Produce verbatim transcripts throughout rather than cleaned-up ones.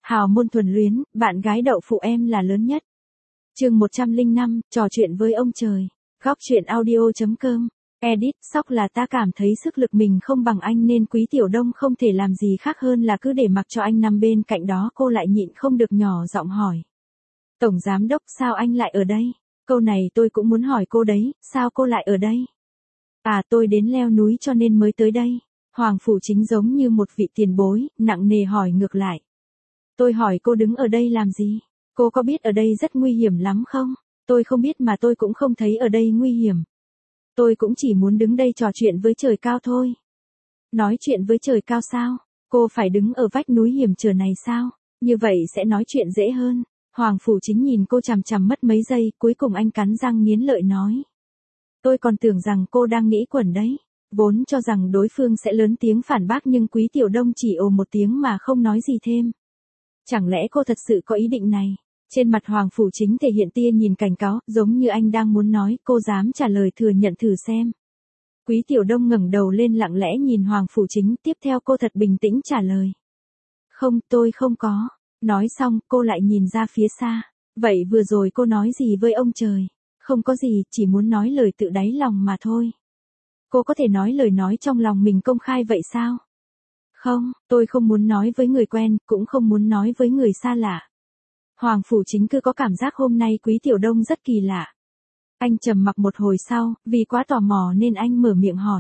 Hào môn thuần luyến, bạn gái đậu phụ em là lớn nhất. Chương một trăm lẻ năm, trò chuyện với ông trời. Góc truyện audio chấm com. Edit, sóc là ta cảm thấy sức lực mình không bằng anh nên Quý Tiểu Đông không thể làm gì khác hơn là cứ để mặc cho anh nằm bên cạnh đó. Cô lại nhịn không được nhỏ giọng hỏi. Tổng giám đốc, sao anh lại ở đây? Câu này tôi cũng muốn hỏi cô đấy, sao cô lại ở đây? À, tôi đến leo núi cho nên mới tới đây. Hoàng Phủ Chính giống như một vị tiền bối, nặng nề hỏi ngược lại. Tôi hỏi cô đứng ở đây làm gì? Cô có biết ở đây rất nguy hiểm lắm không? Tôi không biết mà tôi cũng không thấy ở đây nguy hiểm. Tôi cũng chỉ muốn đứng đây trò chuyện với trời cao thôi. Nói chuyện với trời cao sao? Cô phải đứng ở vách núi hiểm trở này sao? Như vậy sẽ nói chuyện dễ hơn. Hoàng Phủ Chính nhìn cô chằm chằm mất mấy giây, cuối cùng anh cắn răng nghiến lợi nói. Tôi còn tưởng rằng cô đang nghĩ quẩn đấy. Vốn cho rằng đối phương sẽ lớn tiếng phản bác nhưng Quý Tiểu Đông chỉ ồ một tiếng mà không nói gì thêm. Chẳng lẽ cô thật sự có ý định này? Trên mặt Hoàng Phủ Chính thể hiện tia nhìn cảnh cáo, giống như anh đang muốn nói, cô dám trả lời thừa nhận thử xem. Quý Tiểu Đông ngẩng đầu lên lặng lẽ nhìn Hoàng Phủ Chính, tiếp theo cô thật bình tĩnh trả lời. Không, tôi không có. Nói xong, cô lại nhìn ra phía xa. Vậy vừa rồi cô nói gì với ông trời? Không có gì, chỉ muốn nói lời tự đáy lòng mà thôi. Cô có thể nói lời nói trong lòng mình công khai vậy sao? Không, tôi không muốn nói với người quen, cũng không muốn nói với người xa lạ. Hoàng Phủ Chính cứ có cảm giác hôm nay Quý Tiểu Đông rất kỳ lạ. Anh trầm mặc một hồi sau, vì quá tò mò nên anh mở miệng hỏi.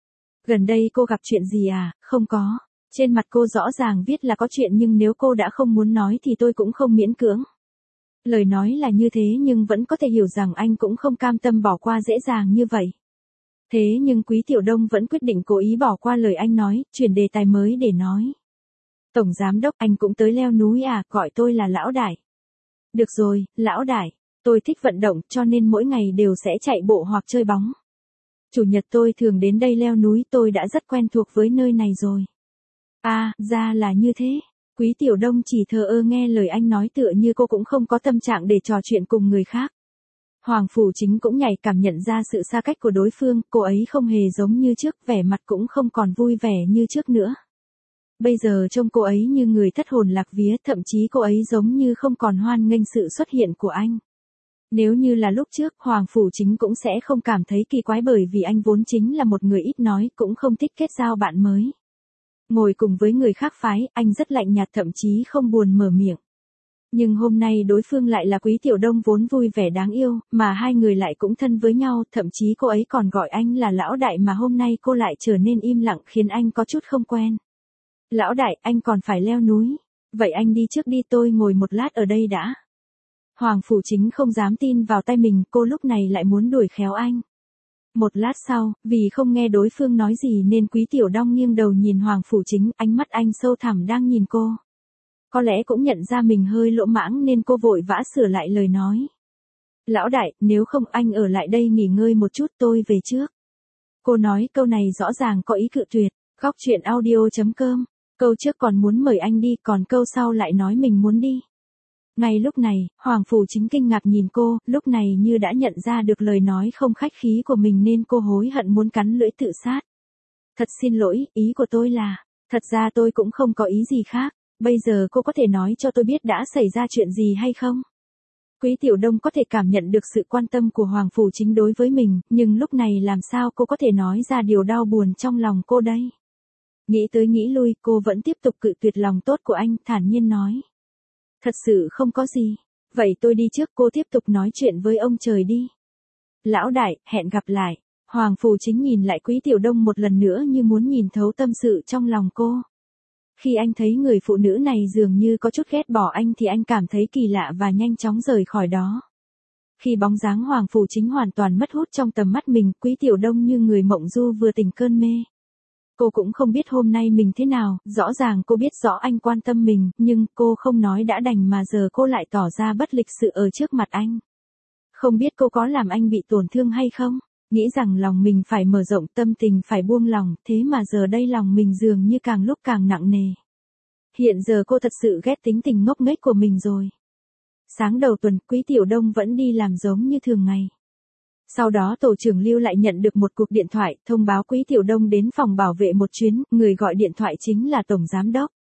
Gần đây cô gặp chuyện gì à? Không có. Trên mặt cô rõ ràng viết là có chuyện nhưng nếu cô đã không muốn nói thì tôi cũng không miễn cưỡng. Lời nói là như thế nhưng vẫn có thể hiểu rằng anh cũng không cam tâm bỏ qua dễ dàng như vậy. Thế nhưng Quý Tiểu Đông vẫn quyết định cố ý bỏ qua lời anh nói, chuyển đề tài mới để nói. Tổng giám đốc, anh cũng tới leo núi à, gọi tôi là Lão Đại. Được rồi, Lão Đại, tôi thích vận động cho nên mỗi ngày đều sẽ chạy bộ hoặc chơi bóng. Chủ nhật tôi thường đến đây leo núi, tôi đã rất quen thuộc với nơi này rồi. À, ra là như thế. Quý Tiểu Đông chỉ thờ ơ nghe lời anh nói tựa như cô cũng không có tâm trạng để trò chuyện cùng người khác. Hoàng Phủ Chính cũng nhạy cảm nhận ra sự xa cách của đối phương, cô ấy không hề giống như trước, vẻ mặt cũng không còn vui vẻ như trước nữa. Bây giờ trông cô ấy như người thất hồn lạc vía, thậm chí cô ấy giống như không còn hoan nghênh sự xuất hiện của anh. Nếu như là lúc trước, Hoàng Phủ Chính cũng sẽ không cảm thấy kỳ quái bởi vì anh vốn chính là một người ít nói, cũng không thích kết giao bạn mới. Ngồi cùng với người khác phái, anh rất lạnh nhạt thậm chí không buồn mở miệng. Nhưng hôm nay đối phương lại là Quý Tiểu Đông vốn vui vẻ đáng yêu, mà hai người lại cũng thân với nhau, thậm chí cô ấy còn gọi anh là Lão Đại mà hôm nay cô lại trở nên im lặng khiến anh có chút không quen. Lão Đại, anh còn phải leo núi. Vậy anh đi trước đi, tôi ngồi một lát ở đây đã. Hoàng Phủ Chính không dám tin vào tay mình, cô lúc này lại muốn đuổi khéo anh. Một lát sau, vì không nghe đối phương nói gì nên Quý Tiểu Đông nghiêng đầu nhìn Hoàng Phủ Chính, ánh mắt anh sâu thẳm đang nhìn cô. Có lẽ cũng nhận ra mình hơi lỗ mãng nên cô vội vã sửa lại lời nói. Lão Đại, nếu không anh ở lại đây nghỉ ngơi một chút, tôi về trước. Cô nói câu này rõ ràng có ý cự tuyệt. Góc truyện audio chấm com. Câu trước còn muốn mời anh đi, còn câu sau lại nói mình muốn đi. Ngay lúc này, Hoàng Phủ Chính kinh ngạc nhìn cô, lúc này như đã nhận ra được lời nói không khách khí của mình nên cô hối hận muốn cắn lưỡi tự sát. Thật xin lỗi, ý của tôi là, thật ra tôi cũng không có ý gì khác, bây giờ cô có thể nói cho tôi biết đã xảy ra chuyện gì hay không? Quý Tiểu Đông có thể cảm nhận được sự quan tâm của Hoàng Phủ Chính đối với mình, nhưng lúc này làm sao cô có thể nói ra điều đau buồn trong lòng cô đây? Nghĩ tới nghĩ lui, cô vẫn tiếp tục cự tuyệt lòng tốt của anh, thản nhiên nói. Thật sự không có gì. Vậy tôi đi trước, cô tiếp tục nói chuyện với ông trời đi. Lão Đại, hẹn gặp lại. Hoàng Phủ Chính nhìn lại Quý Tiểu Đông một lần nữa như muốn nhìn thấu tâm sự trong lòng cô. Khi anh thấy người phụ nữ này dường như có chút ghét bỏ anh thì anh cảm thấy kỳ lạ và nhanh chóng rời khỏi đó. Khi bóng dáng Hoàng Phủ Chính hoàn toàn mất hút trong tầm mắt mình, Quý Tiểu Đông như người mộng du vừa tỉnh cơn mê. Cô cũng không biết hôm nay mình thế nào, rõ ràng cô biết rõ anh quan tâm mình, nhưng cô không nói đã đành mà giờ cô lại tỏ ra bất lịch sự ở trước mặt anh. Không biết cô có làm anh bị tổn thương hay không? Nghĩ rằng lòng mình phải mở rộng, tâm tình phải buông lòng, thế mà giờ đây lòng mình dường như càng lúc càng nặng nề. Hiện giờ cô thật sự ghét tính tình ngốc nghếch của mình rồi. Sáng đầu tuần, Quý Tiểu Đông vẫn đi làm giống như thường ngày. Sau đó tổ trưởng Lưu lại nhận được một cuộc điện thoại, thông báo Quý Tiểu Đông đến phòng bảo vệ một chuyến, người gọi điện thoại chính là Tổng Giám Đốc.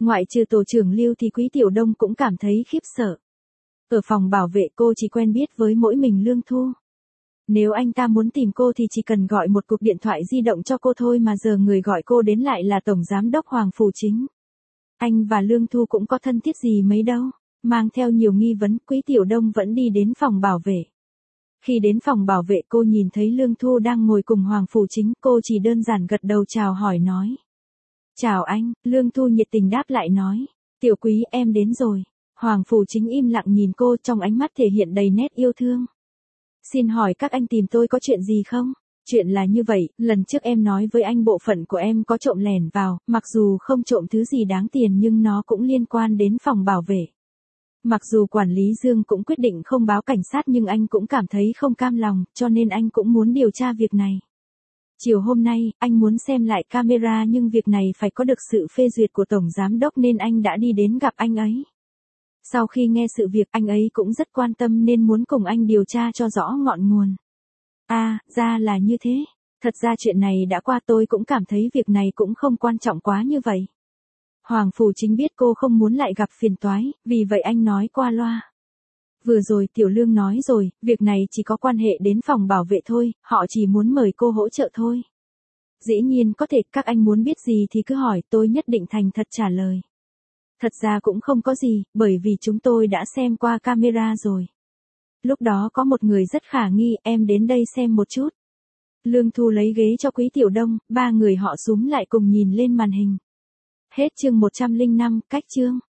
Ngoại trừ tổ trưởng Lưu thì Quý Tiểu Đông cũng cảm thấy khiếp sợ. Ở phòng bảo vệ cô chỉ quen biết với mỗi mình Lương Thu. Nếu anh ta muốn tìm cô thì chỉ cần gọi một cuộc điện thoại di động cho cô thôi mà giờ người gọi cô đến lại là Tổng Giám đốc Hoàng Phủ Chính. Anh và Lương Thu cũng có thân thiết gì mấy đâu. Mang theo nhiều nghi vấn, Quý Tiểu Đông vẫn đi đến phòng bảo vệ. Khi đến phòng bảo vệ cô nhìn thấy Lương Thu đang ngồi cùng Hoàng Phủ Chính, cô chỉ đơn giản gật đầu chào hỏi nói. Chào anh, Lương Thu nhiệt tình đáp lại nói. Tiểu Quý em đến rồi. Hoàng Phủ Chính im lặng nhìn cô, trong ánh mắt thể hiện đầy nét yêu thương. Xin hỏi các anh tìm tôi có chuyện gì không? Chuyện là như vậy, lần trước em nói với anh bộ phận của em có trộm lẻn vào, mặc dù không trộm thứ gì đáng tiền nhưng nó cũng liên quan đến phòng bảo vệ. Mặc dù quản lý Dương cũng quyết định không báo cảnh sát nhưng anh cũng cảm thấy không cam lòng, cho nên anh cũng muốn điều tra việc này. Chiều hôm nay, anh muốn xem lại camera nhưng việc này phải có được sự phê duyệt của Tổng Giám đốc nên anh đã đi đến gặp anh ấy. Sau khi nghe sự việc anh ấy cũng rất quan tâm nên muốn cùng anh điều tra cho rõ ngọn nguồn. À, ra là như thế. Thật ra chuyện này đã qua tôi cũng cảm thấy việc này cũng không quan trọng quá như vậy. Hoàng Phủ Chính biết cô không muốn lại gặp phiền toái, vì vậy anh nói qua loa. Vừa rồi Tiểu Lương nói rồi, việc này chỉ có quan hệ đến phòng bảo vệ thôi, họ chỉ muốn mời cô hỗ trợ thôi. Dĩ nhiên có thể các anh muốn biết gì thì cứ hỏi, tôi nhất định thành thật trả lời. Thật ra cũng không có gì, bởi vì chúng tôi đã xem qua camera rồi. Lúc đó có một người rất khả nghi, em đến đây xem một chút. Lương Thu lấy ghế cho Quý Tiểu Đông, ba người họ xúm lại cùng nhìn lên màn hình. Hết chương một trăm lẻ năm, cách chương.